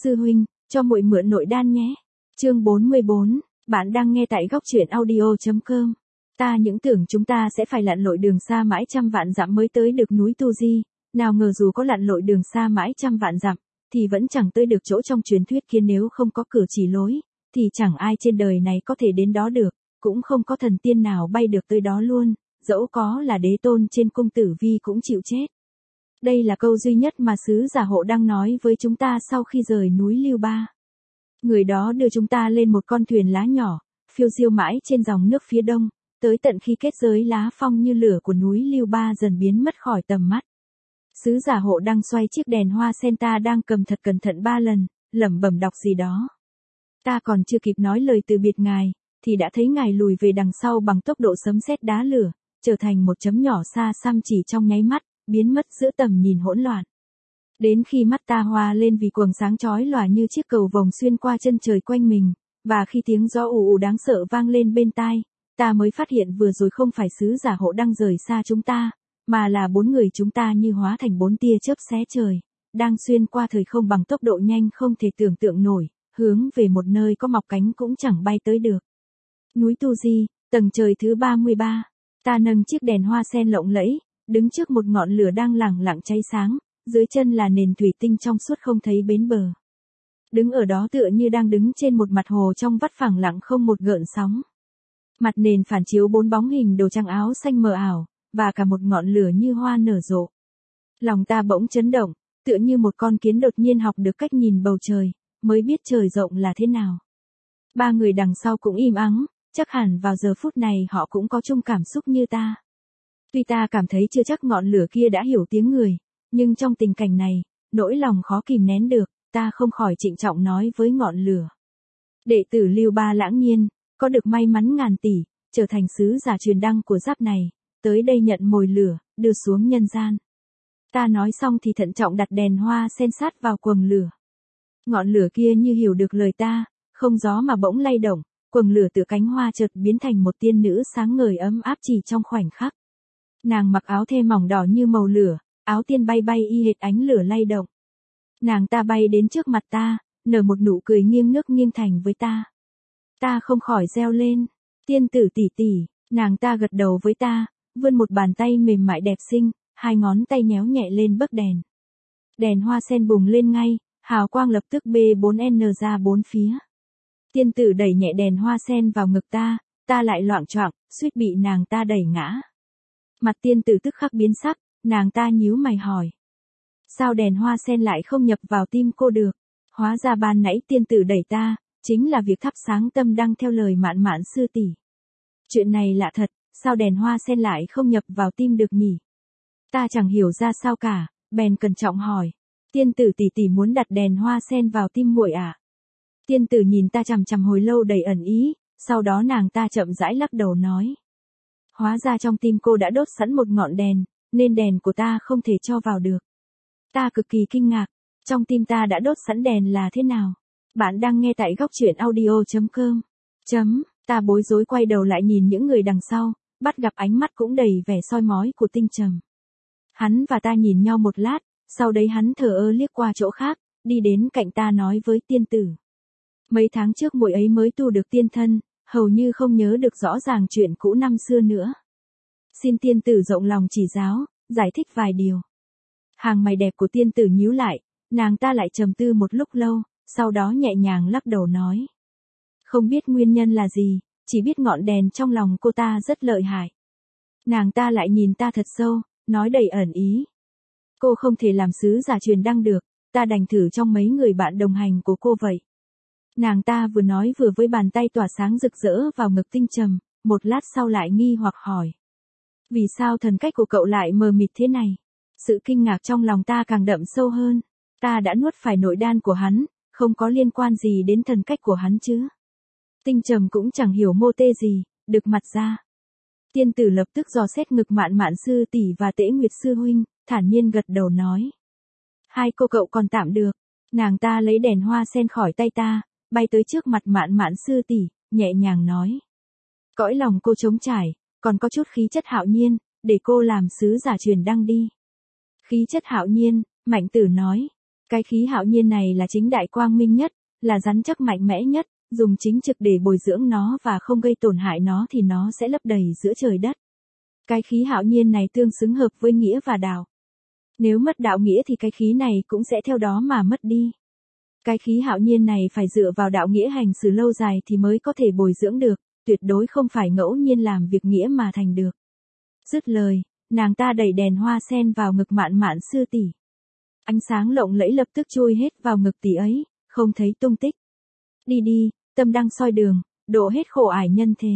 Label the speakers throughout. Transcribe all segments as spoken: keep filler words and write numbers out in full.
Speaker 1: sư huynh, cho muội mượn nội đan nhé. Chương bốn mươi bốn, bạn đang nghe tại góc truyện audio chấm com. Ta những tưởng chúng ta sẽ phải lặn lội đường xa mãi trăm vạn dặm mới tới được núi Tu Di, nào ngờ dù có lặn lội đường xa mãi trăm vạn dặm, thì vẫn chẳng tới được chỗ trong truyền thuyết kia. Nếu không có cửa chỉ lối, thì chẳng ai trên đời này có thể đến đó được, cũng không có thần tiên nào bay được tới đó luôn, dẫu có là đế tôn trên cung Tử Vi cũng chịu chết. Đây là câu duy nhất mà sứ giả Hộ Đăng nói với chúng ta sau khi rời núi Lưu Ba. Người đó đưa chúng ta lên một con thuyền lá nhỏ, phiêu diêu mãi trên dòng nước phía đông, tới tận khi kết giới lá phong như lửa của núi Lưu Ba dần biến mất khỏi tầm mắt. Sứ giả Hộ Đăng xoay chiếc đèn hoa sen ta đang cầm thật cẩn thận ba lần, lẩm bẩm đọc gì đó. Ta còn chưa kịp nói lời từ biệt ngài, thì đã thấy ngài lùi về đằng sau bằng tốc độ sấm sét đá lửa, trở thành một chấm nhỏ xa xăm chỉ trong nháy mắt, biến mất giữa tầm nhìn hỗn loạn. Đến khi mắt ta hoa lên vì quầng sáng chói lòa như chiếc cầu vồng xuyên qua chân trời quanh mình, và khi tiếng gió ù ù đáng sợ vang lên bên tai, ta mới phát hiện vừa rồi không phải sứ giả Hộ Đăng rời xa chúng ta, mà là bốn người chúng ta như hóa thành bốn tia chớp xé trời, đang xuyên qua thời không bằng tốc độ nhanh không thể tưởng tượng nổi, hướng về một nơi có mọc cánh cũng chẳng bay tới được. Núi Tu Di, tầng trời thứ ba mươi ba. Ta nâng chiếc đèn hoa sen lộng lẫy, đứng trước một ngọn lửa đang lẳng lặng cháy sáng, dưới chân là nền thủy tinh trong suốt không thấy bến bờ. Đứng ở đó tựa như đang đứng trên một mặt hồ trong vắt phẳng lặng không một gợn sóng. Mặt nền phản chiếu bốn bóng hình đồ trang áo xanh mờ ảo, và cả một ngọn lửa như hoa nở rộ. Lòng ta bỗng chấn động, tựa như một con kiến đột nhiên học được cách nhìn bầu trời, mới biết trời rộng là thế nào. Ba người đằng sau cũng im ắng, chắc hẳn vào giờ phút này họ cũng có chung cảm xúc như ta. Tuy ta cảm thấy chưa chắc ngọn lửa kia đã hiểu tiếng người, nhưng trong tình cảnh này, nỗi lòng khó kìm nén được, ta không khỏi trịnh trọng nói với ngọn lửa. Đệ tử Lưu Ba Lãng Nhiên, có được may mắn ngàn tỷ, trở thành sứ giả truyền đăng của giáp này, tới đây nhận mồi lửa, đưa xuống nhân gian. Ta nói xong thì thận trọng đặt đèn hoa sen sát vào quầng lửa. Ngọn lửa kia như hiểu được lời ta, không gió mà bỗng lay động, quầng lửa từ cánh hoa chợt biến thành một tiên nữ sáng ngời ấm áp chỉ trong khoảnh khắc. Nàng mặc áo thê mỏng đỏ như màu lửa, áo tiên bay bay y hệt ánh lửa lay động. Nàng ta bay đến trước mặt ta, nở một nụ cười nghiêng nước nghiêng thành với ta. Ta không khỏi reo lên, tiên tử tỷ tỷ, nàng ta gật đầu với ta, vươn một bàn tay mềm mại đẹp xinh, hai ngón tay nhéo nhẹ lên bấc đèn. Đèn hoa sen bùng lên ngay, hào quang lập tức bê bốn en ra bốn phía. Tiên tử đẩy nhẹ đèn hoa sen vào ngực ta, ta lại loạng choạng, suýt bị nàng ta đẩy ngã. Mặt tiên tử tức khắc biến sắc, nàng ta nhíu mày hỏi. Sao đèn hoa sen lại không nhập vào tim cô được? Hóa ra ban nãy tiên tử đẩy ta, chính là việc thắp sáng tâm đăng theo lời Mạn Mạn sư tỷ. Chuyện này lạ thật, sao đèn hoa sen lại không nhập vào tim được nhỉ? Ta chẳng hiểu ra sao cả, bèn cẩn trọng hỏi. Tiên tử tỷ tỷ muốn đặt đèn hoa sen vào tim muội à? Tiên tử nhìn ta chằm chằm hồi lâu đầy ẩn ý, sau đó nàng ta chậm rãi lắc đầu nói. Hóa ra trong tim cô đã đốt sẵn một ngọn đèn, nên đèn của ta không thể cho vào được. Ta cực kỳ kinh ngạc, trong tim ta đã đốt sẵn đèn là thế nào? Bạn đang nghe tại góc truyện audio chấm com. Chấm, ta bối rối quay đầu lại nhìn những người đằng sau, bắt gặp ánh mắt cũng đầy vẻ soi mói của Tinh Trầm. Hắn và ta nhìn nhau một lát, sau đấy hắn thờ ơ liếc qua chỗ khác, đi đến cạnh ta nói với tiên tử. Mấy tháng trước muội ấy mới tu được tiên thân, hầu như không nhớ được rõ ràng chuyện cũ năm xưa nữa. Xin tiên tử rộng lòng chỉ giáo, giải thích vài điều. Hàng mày đẹp của tiên tử nhíu lại, nàng ta lại trầm tư một lúc lâu, sau đó nhẹ nhàng lắc đầu nói. Không biết nguyên nhân là gì, chỉ biết ngọn đèn trong lòng cô ta rất lợi hại. Nàng ta lại nhìn ta thật sâu, nói đầy ẩn ý. Cô không thể làm sứ giả truyền đăng được, ta đành thử trong mấy người bạn đồng hành của cô vậy. Nàng ta vừa nói vừa với bàn tay tỏa sáng rực rỡ vào ngực Tinh Trầm, một lát sau lại nghi hoặc hỏi. Vì sao thần cách của cậu lại mờ mịt thế này? Sự kinh ngạc trong lòng ta càng đậm sâu hơn. Ta đã nuốt phải nội đan của hắn, không có liên quan gì đến thần cách của hắn chứ. Tinh Trầm cũng chẳng hiểu mô tê gì, đực mặt ra. Tiên tử lập tức dò xét ngực Mạn Mạn sư tỷ và Tễ Nguyệt sư huynh, thản nhiên gật đầu nói. Hai cô cậu còn tạm được. Nàng ta lấy đèn hoa sen khỏi tay ta, bay tới trước mặt Mạn Mạn sư tỷ, nhẹ nhàng nói. Cõi lòng cô trống trải, còn có chút khí chất hạo nhiên, để cô làm sứ giả truyền đăng đi. Khí chất hạo nhiên, Mạnh Tử nói. Cái khí hạo nhiên này là chính đại quang minh nhất, là rắn chắc mạnh mẽ nhất, dùng chính trực để bồi dưỡng nó và không gây tổn hại nó thì nó sẽ lấp đầy giữa trời đất. Cái khí hạo nhiên này tương xứng hợp với nghĩa và đạo. Nếu mất đạo nghĩa thì cái khí này cũng sẽ theo đó mà mất đi. Cái khí hạo nhiên này phải dựa vào đạo nghĩa hành xử lâu dài thì mới có thể bồi dưỡng được, tuyệt đối không phải ngẫu nhiên làm việc nghĩa mà thành được. Dứt lời, nàng ta đẩy đèn hoa sen vào ngực Mạn Mạn sư tỷ. Ánh sáng lộng lẫy lập tức chui hết vào ngực tỷ ấy, không thấy tung tích. Đi đi, tâm đăng soi đường, độ hết khổ ải nhân thế.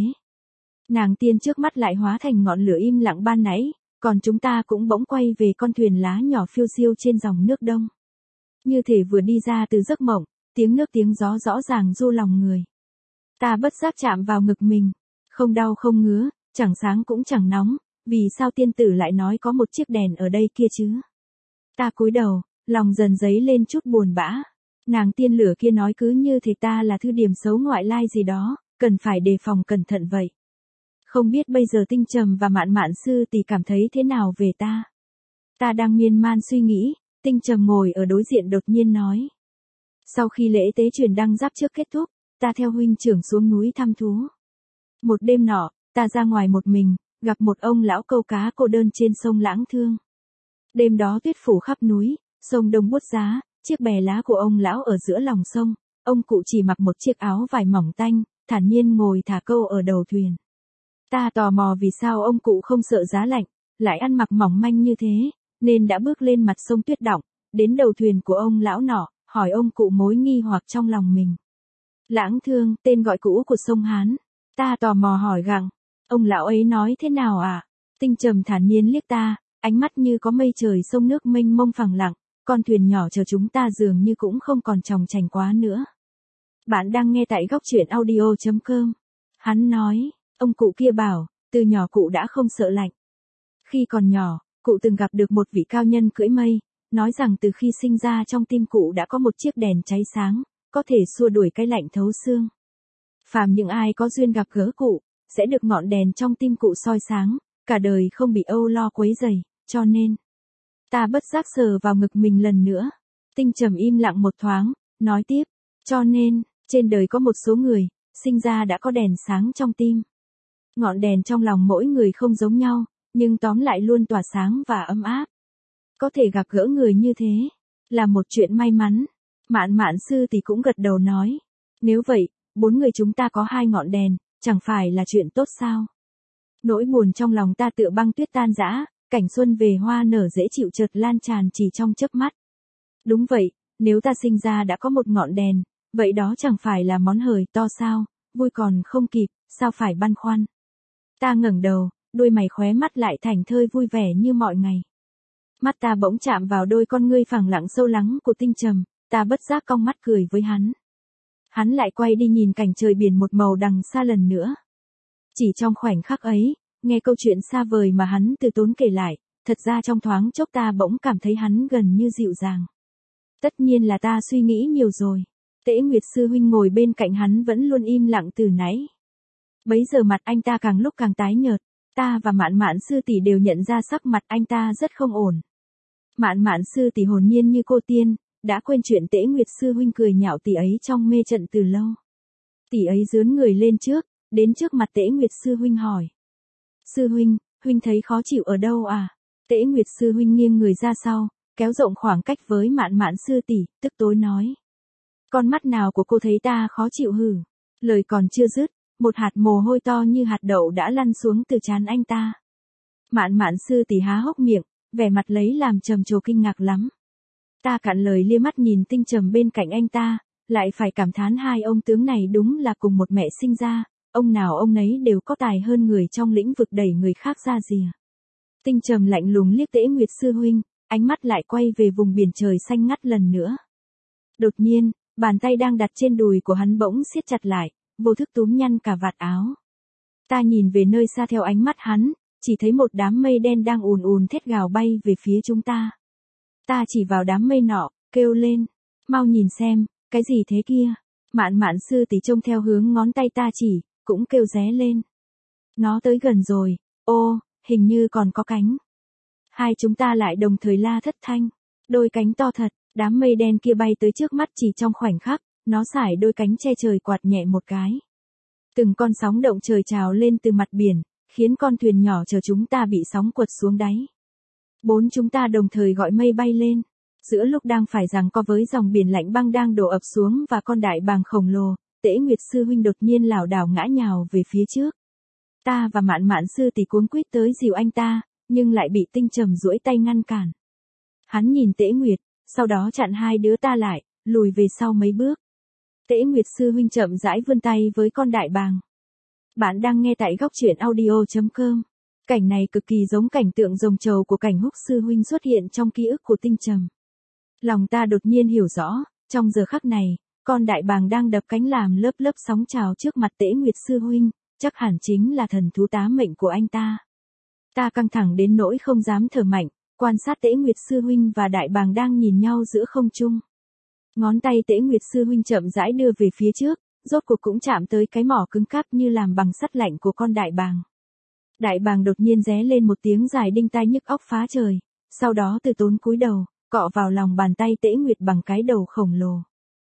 Speaker 1: Nàng tiên trước mắt lại hóa thành ngọn lửa im lặng ban nãy, còn chúng ta cũng bỗng quay về con thuyền lá nhỏ phiêu diêu trên dòng nước đông. Như thể vừa đi ra từ giấc mộng, tiếng nước tiếng gió rõ ràng du lòng người. Ta bất giác chạm vào ngực mình, không đau không ngứa, chẳng sáng cũng chẳng nóng, vì sao tiên tử lại nói có một chiếc đèn ở đây kia chứ? Ta cúi đầu, lòng dần dấy lên chút buồn bã. Nàng tiên lửa kia nói cứ như thể ta là thư điểm xấu ngoại lai gì đó, cần phải đề phòng cẩn thận vậy. Không biết bây giờ Tinh Trầm và Mạn Mạn sư tỷ cảm thấy thế nào về ta? Ta đang miên man suy nghĩ, Tinh Trầm ngồi ở đối diện đột nhiên nói. Sau khi lễ tế truyền đăng giáp trước kết thúc, ta theo huynh trưởng xuống núi thăm thú. Một đêm nọ, ta ra ngoài một mình, gặp một ông lão câu cá cô đơn trên sông Lãng Thương. Đêm đó tuyết phủ khắp núi, sông đông buốt giá, chiếc bè lá của ông lão ở giữa lòng sông, ông cụ chỉ mặc một chiếc áo vải mỏng tanh, thản nhiên ngồi thả câu ở đầu thuyền. Ta tò mò vì sao ông cụ không sợ giá lạnh, lại ăn mặc mỏng manh như thế, nên đã bước lên mặt sông tuyết đọng, đến đầu thuyền của ông lão nọ, hỏi ông cụ mối nghi hoặc trong lòng mình. Lãng Thương, tên gọi cũ của sông Hán. Ta tò mò hỏi gặng, ông lão ấy nói thế nào à? Tinh Trầm thản nhiên liếc ta, ánh mắt như có mây trời sông nước mênh mông phẳng lặng, con thuyền nhỏ chờ chúng ta dường như cũng không còn chòng chành quá nữa. Bạn đang nghe tại góc truyện audio chấm com. Hắn nói, ông cụ kia bảo, từ nhỏ cụ đã không sợ lạnh. Khi còn nhỏ, cụ từng gặp được một vị cao nhân cưỡi mây, nói rằng từ khi sinh ra trong tim cụ đã có một chiếc đèn cháy sáng, có thể xua đuổi cái lạnh thấu xương. Phàm những ai có duyên gặp gỡ cụ, sẽ được ngọn đèn trong tim cụ soi sáng, cả đời không bị âu lo quấy rầy, cho nên. Ta bất giác sờ vào ngực mình lần nữa. Tinh Trầm im lặng một thoáng, nói tiếp, cho nên, trên đời có một số người, sinh ra đã có đèn sáng trong tim. Ngọn đèn trong lòng mỗi người không giống nhau, nhưng tóm lại luôn tỏa sáng và ấm áp. Có thể gặp gỡ người như thế, là một chuyện may mắn. Mạn Mạn sư thì cũng gật đầu nói, nếu vậy, bốn người chúng ta có hai ngọn đèn, chẳng phải là chuyện tốt sao? Nỗi buồn trong lòng ta tựa băng tuyết tan rã, cảnh xuân về hoa nở dễ chịu chợt lan tràn chỉ trong chớp mắt. Đúng vậy, nếu ta sinh ra đã có một ngọn đèn, vậy đó chẳng phải là món hời to sao, vui còn không kịp, sao phải băn khoăn. Ta ngẩng đầu, đôi mày khóe mắt lại thảnh thơi vui vẻ như mọi ngày. Mắt ta bỗng chạm vào đôi con ngươi phẳng lặng sâu lắng của Tinh Trầm, ta bất giác cong mắt cười với hắn. Hắn lại quay đi nhìn cảnh trời biển một màu đằng xa lần nữa. Chỉ trong khoảnh khắc ấy, nghe câu chuyện xa vời mà hắn từ tốn kể lại, thật ra trong thoáng chốc ta bỗng cảm thấy hắn gần như dịu dàng. Tất nhiên là ta suy nghĩ nhiều rồi. Tễ Nguyệt sư huynh ngồi bên cạnh hắn vẫn luôn im lặng từ nãy. Bấy giờ mặt anh ta càng lúc càng tái nhợt, ta và Mạn Mạn sư tỷ đều nhận ra sắc mặt anh ta rất không ổn. Mạn Mạn sư tỷ hồn nhiên như cô tiên, đã quên chuyện Tễ Nguyệt sư huynh cười nhạo tỷ ấy trong mê trận từ lâu. Tỷ ấy dướn người lên trước, đến trước mặt Tễ Nguyệt sư huynh hỏi. Sư huynh, huynh thấy khó chịu ở đâu à? Tễ Nguyệt sư huynh nghiêng người ra sau, kéo rộng khoảng cách với Mạn Mạn sư tỷ, tức tối nói. Con mắt nào của cô thấy ta khó chịu hử? Lời còn chưa dứt, một hạt mồ hôi to như hạt đậu đã lăn xuống từ trán anh ta. Mạn Mạn sư tỷ há hốc miệng, vẻ mặt lấy làm trầm trồ kinh ngạc lắm. Ta cạn lời lia mắt nhìn Tinh Trầm bên cạnh anh ta, lại phải cảm thán hai ông tướng này đúng là cùng một mẹ sinh ra, ông nào ông nấy đều có tài hơn người trong lĩnh vực đẩy người khác ra rìa. Tinh Trầm lạnh lùng liếc Tễ Nguyệt sư huynh, ánh mắt lại quay về vùng biển trời xanh ngắt lần nữa. Đột nhiên, bàn tay đang đặt trên đùi của hắn bỗng siết chặt lại, vô thức túm nhăn cả vạt áo. Ta nhìn về nơi xa theo ánh mắt hắn, chỉ thấy một đám mây đen đang ùn ùn thét gào bay về phía chúng ta. Ta chỉ vào đám mây nọ, kêu lên, mau nhìn xem, cái gì thế kia? Mạn Mạn sư tỷ trông theo hướng ngón tay ta chỉ, cũng kêu ré lên. Nó tới gần rồi, ô, hình như còn có cánh. Hai chúng ta lại đồng thời la thất thanh, đôi cánh to thật, Đám mây đen kia bay tới trước mắt chỉ trong khoảnh khắc, nó xải đôi cánh che trời quạt nhẹ một cái. Từng con sóng động trời trào lên từ mặt biển, khiến con thuyền nhỏ chờ chúng ta bị sóng quật xuống đáy. Bốn chúng ta đồng thời gọi mây bay lên. Giữa lúc đang phải giằng co với dòng biển lạnh băng đang đổ ập xuống và con đại bàng khổng lồ, Tễ Nguyệt sư huynh đột nhiên lảo đảo ngã nhào về phía trước. Ta và Mạn Mạn sư tỷ cuống quýt tới dìu anh ta, nhưng lại bị Tinh Trầm duỗi tay ngăn cản. Hắn nhìn Tễ Nguyệt, sau đó chặn hai đứa ta lại, lùi về sau mấy bước. Tễ Nguyệt sư huynh chậm rãi vươn tay với con đại bàng. Bạn đang nghe tại góc truyện audio chấm com. Cảnh này cực kỳ giống cảnh tượng rồng trầu của cảnh Húc sư huynh xuất hiện trong ký ức của Tinh Trầm. Lòng ta đột nhiên hiểu rõ, trong giờ khắc này, con đại bàng đang đập cánh làm lớp lớp sóng trào trước mặt Tễ Nguyệt sư huynh, chắc hẳn chính là thần thú tá mệnh của anh ta. Ta căng thẳng đến nỗi không dám thở mạnh, quan sát Tễ Nguyệt sư huynh và đại bàng đang nhìn nhau giữa không trung. Ngón tay Tễ Nguyệt sư huynh chậm rãi đưa về phía trước, rốt cuộc cũng chạm tới cái mỏ cứng cáp như làm bằng sắt lạnh của con đại bàng. Đại bàng đột nhiên ré lên một tiếng dài đinh tai nhức óc phá trời, sau đó từ tốn cúi đầu, cọ vào lòng bàn tay Tễ Nguyệt bằng cái đầu khổng lồ.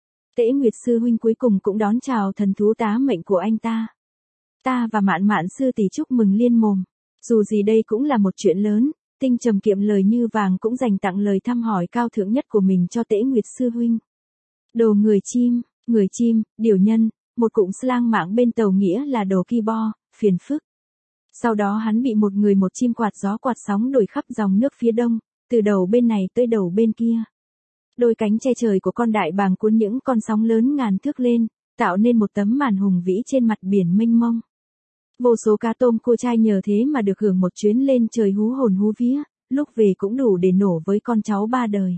Speaker 1: Tễ Nguyệt sư huynh cuối cùng cũng đón chào thần thú tá mệnh của anh ta. Ta và Mạn Mạn sư tỷ chúc mừng liên mồm. Dù gì đây cũng là một chuyện lớn, Tinh Trầm kiệm lời như vàng cũng dành tặng lời thăm hỏi cao thượng nhất của mình cho Tễ Nguyệt sư huynh. Đồ người chim, người chim, điều nhân, một cụm slang mạng bên tàu nghĩa là đồ ki bo, phiền phức. Sau đó hắn bị một người một chim quạt gió quạt sóng đuổi khắp dòng nước phía đông, từ đầu bên này tới đầu bên kia. Đôi cánh che trời của con đại bàng cuốn những con sóng lớn ngàn thước lên, tạo nên một tấm màn hùng vĩ trên mặt biển mênh mông. Vô số cá tôm cua trai nhờ thế mà được hưởng một chuyến lên trời hú hồn hú vía, lúc về cũng đủ để nổ với con cháu ba đời.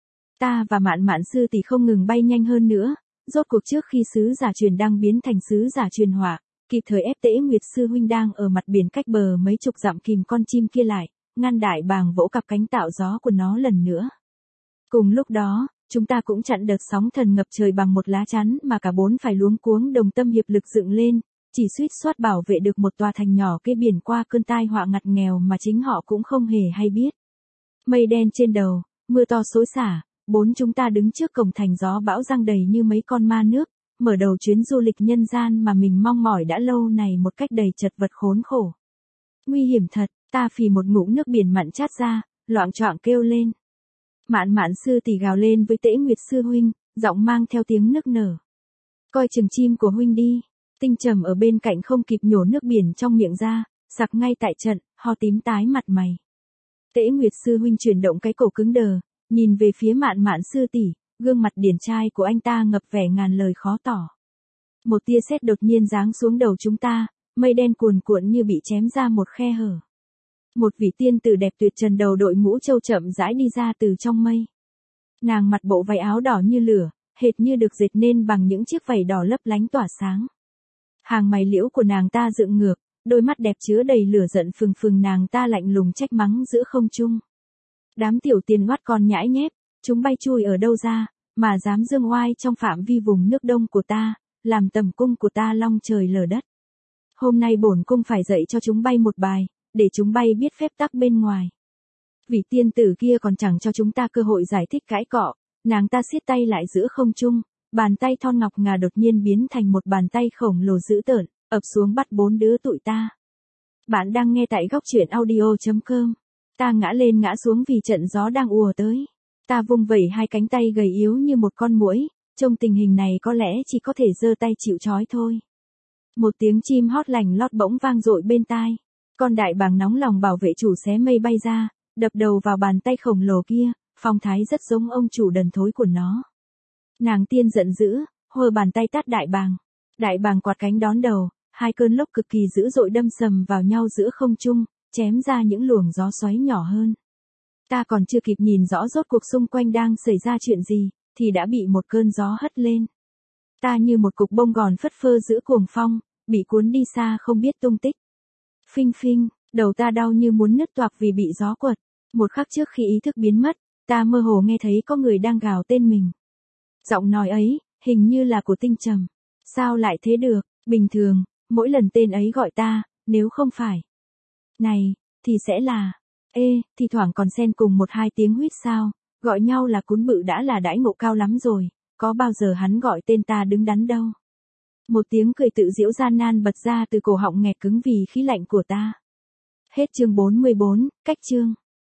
Speaker 1: Ta và Mạn Mạn sư tỷ không ngừng bay nhanh hơn nữa, rốt cuộc trước khi sứ giả truyền đang biến thành sứ giả truyền hỏa, kịp thời ép Tễ Nguyệt sư huynh đang ở mặt biển cách bờ mấy chục dặm kìm con chim kia lại, ngăn đại bàng vỗ cặp cánh tạo gió của nó lần nữa. Cùng lúc đó, chúng ta cũng chặn đợt sóng thần ngập trời bằng một lá chắn mà cả bốn phải luống cuống đồng tâm hiệp lực dựng lên, chỉ suýt soát bảo vệ được một tòa thành nhỏ kế biển qua cơn tai họa ngặt nghèo mà chính họ cũng không hề hay biết. Mây đen trên đầu, mưa to xối xả, bốn chúng ta đứng trước cổng thành gió bão giăng đầy như mấy con ma nước, mở đầu chuyến du lịch nhân gian mà mình mong mỏi đã lâu này một cách đầy chật vật khốn khổ. Nguy hiểm thật, ta phì một ngụm nước biển mặn chát ra, loạng choạng kêu lên. Mạn Mạn sư tỷ gào lên với Tễ Nguyệt sư huynh, giọng mang theo tiếng nức nở. Coi chừng chim của huynh đi. Tinh Trầm ở bên cạnh không kịp nhổ nước biển trong miệng ra, sặc ngay tại trận, ho tím tái mặt mày. Tễ Nguyệt sư huynh chuyển động cái cổ cứng đờ, nhìn về phía Mạn Mạn sư tỷ, gương mặt điển trai của anh ta ngập vẻ ngàn lời khó tỏ. Một tia sét đột nhiên giáng xuống đầu chúng ta, mây đen cuồn cuộn như bị chém ra một khe hở. Một vị tiên tử đẹp tuyệt trần đầu đội mũ châu chậm rãi đi ra từ trong mây. Nàng mặc bộ váy áo đỏ như lửa, hệt như được dệt nên bằng những chiếc vảy đỏ lấp lánh tỏa sáng. Hàng mày liễu của nàng ta dựng ngược, đôi mắt đẹp chứa đầy lửa giận phừng phừng nàng ta lạnh lùng trách mắng giữa không trung. Đám tiểu tiên oát con nhãi nhép, chúng bay chui ở đâu ra, mà dám dương oai trong phạm vi vùng nước đông của ta, làm tầm cung của ta long trời lở đất. Hôm nay bổn cung phải dạy cho chúng bay một bài, để chúng bay biết phép tắc bên ngoài. Vị tiên tử kia còn chẳng cho chúng ta cơ hội giải thích cãi cọ, nàng ta siết tay lại giữa không trung, bàn tay thon ngọc ngà đột nhiên biến thành một bàn tay khổng lồ dữ tợn, ập xuống bắt bốn đứa tụi ta. Bạn đang nghe tại góc truyện audio chấm com. Ta ngã lên ngã xuống vì trận gió đang ùa tới. Ta vung vẩy hai cánh tay gầy yếu như một con muỗi, trong tình hình này có lẽ chỉ có thể giơ tay chịu trói thôi. Một tiếng chim hót lành lót bỗng vang dội bên tai. Con đại bàng nóng lòng bảo vệ chủ xé mây bay ra, đập đầu vào bàn tay khổng lồ kia, phong thái rất giống ông chủ đần thối của nó. Nàng tiên giận dữ, hơ bàn tay tát đại bàng. Đại bàng quạt cánh đón đầu, hai cơn lốc cực kỳ dữ dội đâm sầm vào nhau giữa không trung, chém ra những luồng gió xoáy nhỏ hơn. Ta còn chưa kịp nhìn rõ rốt cuộc xung quanh đang xảy ra chuyện gì, thì đã bị một cơn gió hất lên. Ta như một cục bông gòn phất phơ giữa cuồng phong, bị cuốn đi xa không biết tung tích. Phinh phinh, đầu ta đau như muốn nứt toạc vì bị gió quật. Một khắc trước khi ý thức biến mất, ta mơ hồ nghe thấy có người đang gào tên mình. Giọng nói ấy, hình như là của Tinh Trầm. Sao lại thế được, bình thường, mỗi lần tên ấy gọi ta, nếu không phải này, thì sẽ là, ê, thì thoảng còn xen cùng một hai tiếng huýt sao, Gọi nhau là cún bự đã là đãi ngộ cao lắm rồi, có bao giờ hắn gọi tên ta đứng đắn đâu. Một tiếng cười tự giễu gian nan bật ra từ cổ họng nghẹt cứng vì khí lạnh của ta. Hết chương bốn mươi bốn, cách chương.